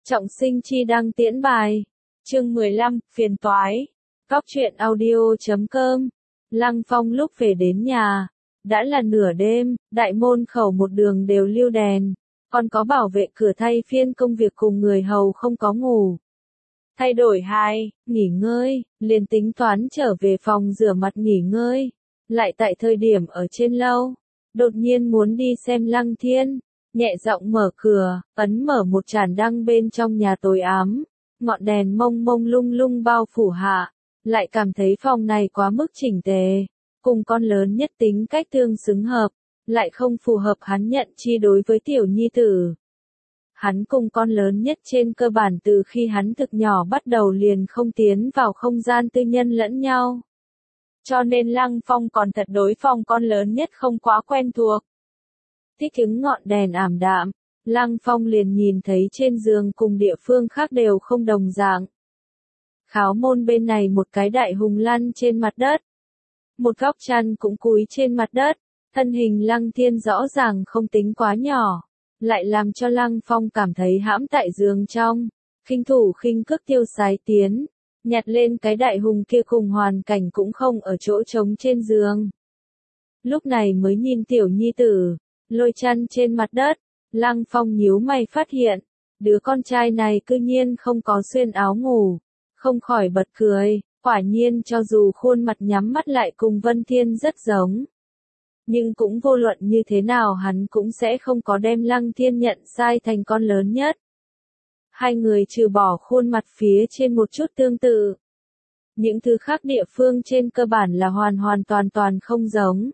Trọng Sinh chi đăng tiễn bài. Chương 15, phiền toái. Góc truyện audio.com. Lăng Phong lúc về đến nhà, đã là nửa đêm, đại môn khẩu một đường đều lưu đèn, còn có bảo vệ cửa thay phiên công việc cùng người hầu không có ngủ. Thay đổi nghỉ ngơi, liền tính toán trở về phòng rửa mặt nghỉ ngơi, lại tại thời điểm ở trên lâu, đột nhiên muốn đi xem Lăng Thiên. Nhẹ giọng mở cửa, ấn mở một chản đăng bên trong nhà tối ám, ngọn đèn mông mông lung lung bao phủ hạ, lại cảm thấy phòng này quá mức chỉnh tề, cùng con lớn nhất tính cách tương xứng hợp, lại không phù hợp hắn nhận chi đối với tiểu nhi tử. Hắn cùng con lớn nhất trên cơ bản từ khi hắn thực nhỏ bắt đầu liền không tiến vào không gian tư nhân lẫn nhau. Cho nên Lăng Phong còn thật đối phòng con lớn nhất không quá quen thuộc. Thích ứng ngọn đèn ảm đạm, Lăng Phong liền nhìn thấy trên giường cùng địa phương khác đều không đồng dạng. Kháo môn bên này một cái đại hùng lăn trên mặt đất. Một góc chăn cũng cúi trên mặt đất, thân hình Lăng Thiên rõ ràng không tính quá nhỏ, lại làm cho Lăng Phong cảm thấy hãm tại giường trong, khinh thủ khinh cước tiêu sái tiến, nhặt lên cái đại hùng kia cùng hoàn cảnh cũng không ở chỗ trống trên giường. Lúc này mới nhìn tiểu nhi tử, lôi chăn trên mặt đất, Lăng Phong nhíu mày phát hiện, đứa con trai này cư nhiên không có xuyên áo ngủ, không khỏi bật cười, quả nhiên cho dù khuôn mặt nhắm mắt lại cùng Vân Thiên rất giống. Nhưng cũng vô luận như thế nào hắn cũng sẽ không có đem Lăng Thiên nhận sai thành con lớn nhất. Hai người trừ bỏ khuôn mặt phía trên một chút tương tự. Những thứ khác địa phương trên cơ bản là hoàn toàn không giống.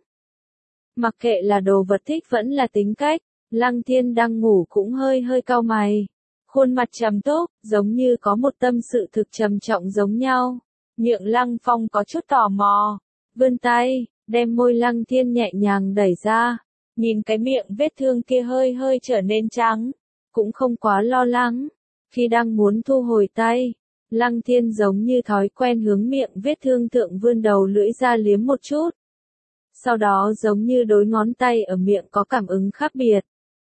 Mặc kệ là đồ vật thích vẫn là tính cách, Lăng Thiên đang ngủ cũng hơi cau mày. Khuôn mặt trầm túc, giống như có một tâm sự thực trầm trọng giống nhau. Miệng Lăng Phong có chút tò mò, vươn tay, đem môi Lăng Thiên nhẹ nhàng đẩy ra. Nhìn cái miệng vết thương kia hơi trở nên trắng, cũng không quá lo lắng. Khi đang muốn thu hồi tay, Lăng Thiên giống như thói quen hướng miệng vết thương thượng vươn đầu lưỡi ra liếm một chút. Sau đó giống như đối ngón tay ở miệng có cảm ứng khác biệt.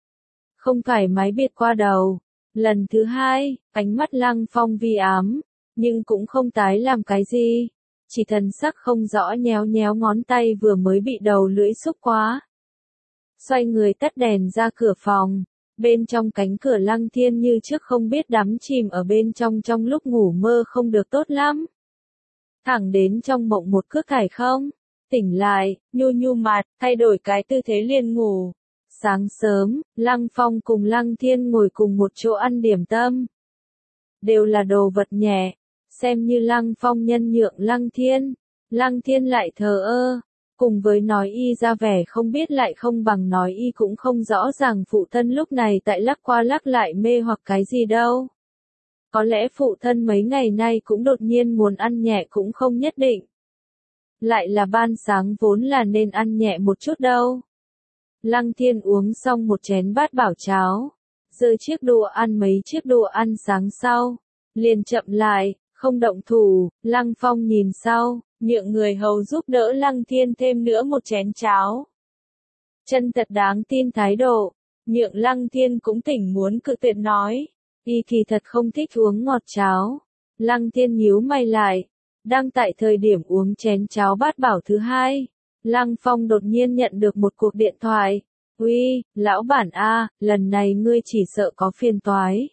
Không phải máy biệt qua đầu. Lần thứ hai, ánh mắt Lăng Phong vi ám, nhưng cũng không tái làm cái gì. Chỉ thần sắc không rõ nhéo ngón tay vừa mới bị đầu lưỡi xúc quá. Xoay người tắt đèn ra cửa phòng. Bên trong cánh cửa Lăng Thiên như trước không biết đắm chìm ở bên trong lúc ngủ mơ không được tốt lắm. Thẳng đến trong mộng một cước thải không. Tỉnh lại, nhu mặt, thay đổi cái tư thế liền ngủ. Sáng sớm, Lăng Phong cùng Lăng Thiên ngồi cùng một chỗ ăn điểm tâm. Đều là đồ vật nhẹ, xem như Lăng Phong nhân nhượng Lăng Thiên lại thờ ơ, cùng với nói y ra vẻ không biết lại không bằng nói y cũng không rõ ràng phụ thân lúc này tại lắc qua lắc lại mê hoặc cái gì đâu. Có lẽ phụ thân mấy ngày nay cũng đột nhiên muốn ăn nhẹ cũng không nhất định. Lại là ban sáng vốn là nên ăn nhẹ một chút đâu. Lăng Thiên uống xong một chén bát bảo cháo, giơ chiếc đũa ăn mấy chiếc đũa ăn sáng sau, liền chậm lại, không động thủ. Lăng Phong nhìn sau, miệng người hầu giúp đỡ Lăng Thiên thêm nữa một chén cháo. Chân thật đáng tin thái độ, miệng Lăng Thiên cũng tỉnh muốn cự tuyệt nói, y kỳ thật không thích uống ngọt cháo. Lăng Thiên nhíu mày lại, đang tại thời điểm uống chén cháo bát bảo thứ hai. Lăng Phong đột nhiên nhận được một cuộc điện thoại. Uy, lão bản A, lần này ngươi chỉ sợ có phiền toái.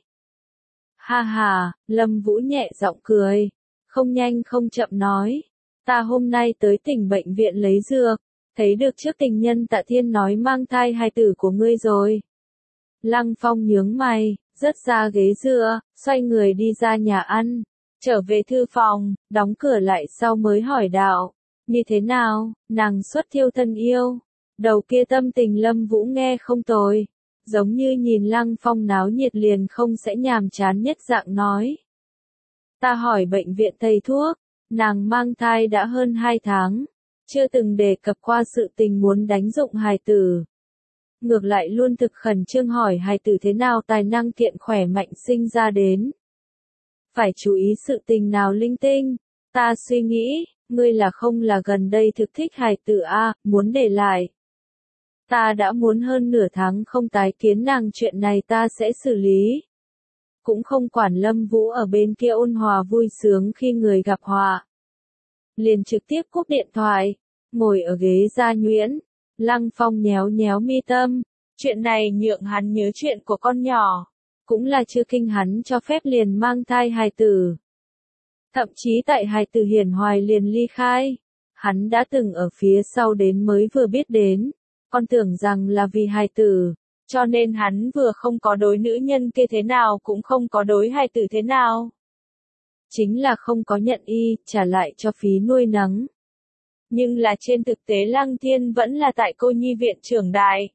Ha ha, Lâm Vũ nhẹ giọng cười. Không nhanh không chậm nói. Ta hôm nay tới tỉnh bệnh viện lấy dược. Thấy được trước tình nhân Tạ Thiên nói mang thai hài tử của ngươi rồi. Lăng Phong nhướng mày, rớt ra ghế dựa, xoay người đi ra nhà ăn. Trở về thư phòng, đóng cửa lại sau mới hỏi đạo. Như thế nào, nàng xuất thiêu thân yêu. Đầu kia tâm tình Lâm Vũ nghe không tồi. Giống như nhìn Lăng Phong náo nhiệt liền không sẽ nhàm chán nhất dạng nói. Ta hỏi bệnh viện thầy thuốc, nàng mang thai đã hơn 2 tháng. Chưa từng đề cập qua sự tình muốn đánh dụng hài tử. Ngược lại luôn thực khẩn trương hỏi hài tử thế nào tài năng kiện khỏe mạnh sinh ra đến. Phải chú ý sự tình nào linh tinh. Ta suy nghĩ. Ngươi là không là gần đây thực thích hài tử A, muốn để lại. Ta đã muốn hơn nửa tháng không tái kiến nàng chuyện này ta sẽ xử lý. cũng không quản Lâm Vũ ở bên kia ôn hòa vui sướng khi người gặp họa. Liền trực tiếp cúp điện thoại, ngồi ở ghế gia nhuyễn, Lăng Phong nhéo nhéo mi tâm, chuyện này nhượng hắn nhớ chuyện của con nhỏ, cũng là chưa kinh hắn cho phép liền mang thai hài tử. Thậm chí tại hài tử hiển hoài liền ly khai, hắn đã từng ở phía sau đến mới vừa biết đến, con tưởng rằng là vì hài tử, cho nên hắn vừa không có đối nữ nhân kia thế nào cũng không có đối hài tử thế nào. Chính là không có nhận y, trả lại cho phí nuôi nấng. Nhưng là trên thực tế Lăng Thiên vẫn là tại cô nhi viện trưởng đại.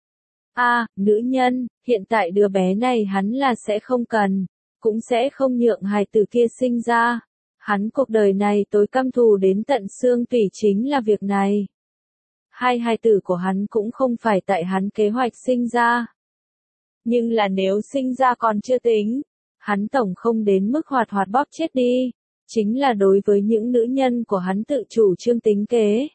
Nữ nhân, hiện tại đứa bé này hắn là sẽ không cần, cũng sẽ không nhượng hài tử kia sinh ra. Hắn cuộc đời này tối căm thù đến tận xương tủy chính là việc này. Hai hài tử của hắn cũng không phải tại hắn kế hoạch sinh ra. Nhưng là nếu sinh ra còn chưa tính, hắn tổng không đến mức hoạt hoạt bóp chết đi, chính là đối với những nữ nhân của hắn tự chủ trương tính kế.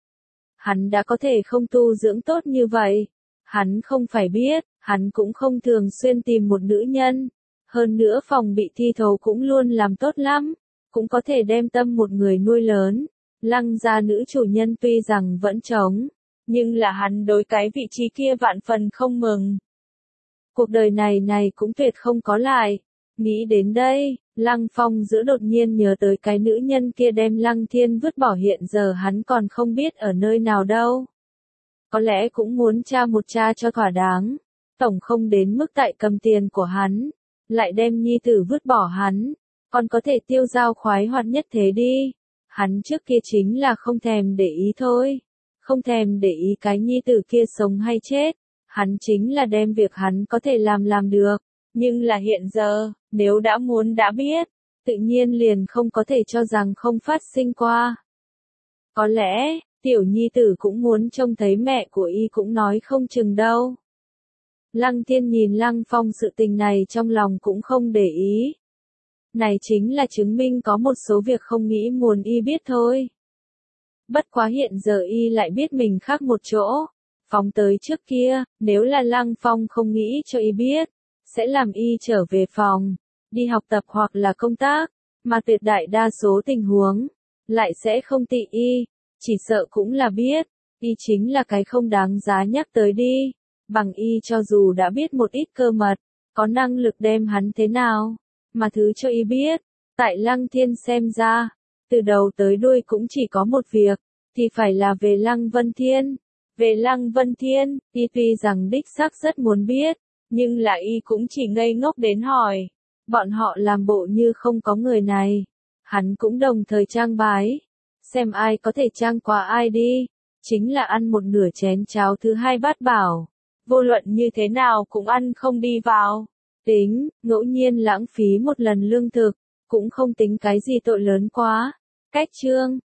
Hắn đã có thể không tu dưỡng tốt như vậy, hắn không phải biết, hắn cũng không thường xuyên tìm một nữ nhân, hơn nữa phòng bị thi thố cũng luôn làm tốt lắm, cũng có thể đem tâm một người nuôi lớn. Lăng gia nữ chủ nhân tuy rằng vẫn trống, nhưng là hắn đối cái vị trí kia vạn phần không mừng. Cuộc đời này cũng tuyệt không có lại. Nghĩ đến đây, Lăng Phong giữa đột nhiên nhớ tới cái nữ nhân kia đem Lăng Thiên vứt bỏ, hiện giờ hắn còn không biết ở nơi nào đâu. Có lẽ cũng muốn tra một tra cho thỏa đáng, tổng không đến mức tại cầm tiền của hắn, lại đem nhi tử vứt bỏ hắn, còn có thể tiêu dao khoái hoạt nhất thế đi. Hắn trước kia chính là không thèm để ý thôi, không thèm để ý cái nhi tử kia sống hay chết, hắn chính là đem việc hắn có thể làm được. Nhưng là hiện giờ, nếu đã muốn đã biết, tự nhiên liền không có thể cho rằng không phát sinh qua. Có lẽ, tiểu nhi tử cũng muốn trông thấy mẹ của y cũng nói không chừng đâu. Lăng Thiên nhìn Lăng Phong sự tình này trong lòng cũng không để ý. Này chính là chứng minh có một số việc không nghĩ muốn y biết thôi. Bất quá hiện giờ y lại biết mình khác một chỗ. Phóng tới trước kia, nếu là Lăng Phong không nghĩ cho y biết, sẽ làm y trở về phòng, đi học tập hoặc là công tác, mà tuyệt đại đa số tình huống, lại sẽ không tị y, chỉ sợ cũng là biết, y chính là cái không đáng giá nhắc tới đi, bằng y cho dù đã biết một ít cơ mật, có năng lực đem hắn thế nào, mà thứ cho y biết, tại Lăng Thiên xem ra, từ đầu tới đuôi cũng chỉ có một việc, thì phải là về Lăng Vân Thiên. Về Lăng Vân Thiên, y tuy rằng đích xác rất muốn biết, nhưng là y cũng chỉ ngây ngốc đến hỏi. Bọn họ làm bộ như không có người này. Hắn cũng đồng thời trang bái. Xem ai có thể trang qua ai đi. Chính là ăn một nửa chén cháo thứ hai bát bảo. Vô luận như thế nào cũng ăn không đi vào. Tính, ngẫu nhiên lãng phí một lần lương thực. Cũng không tính cái gì tội lớn quá. Cách chương.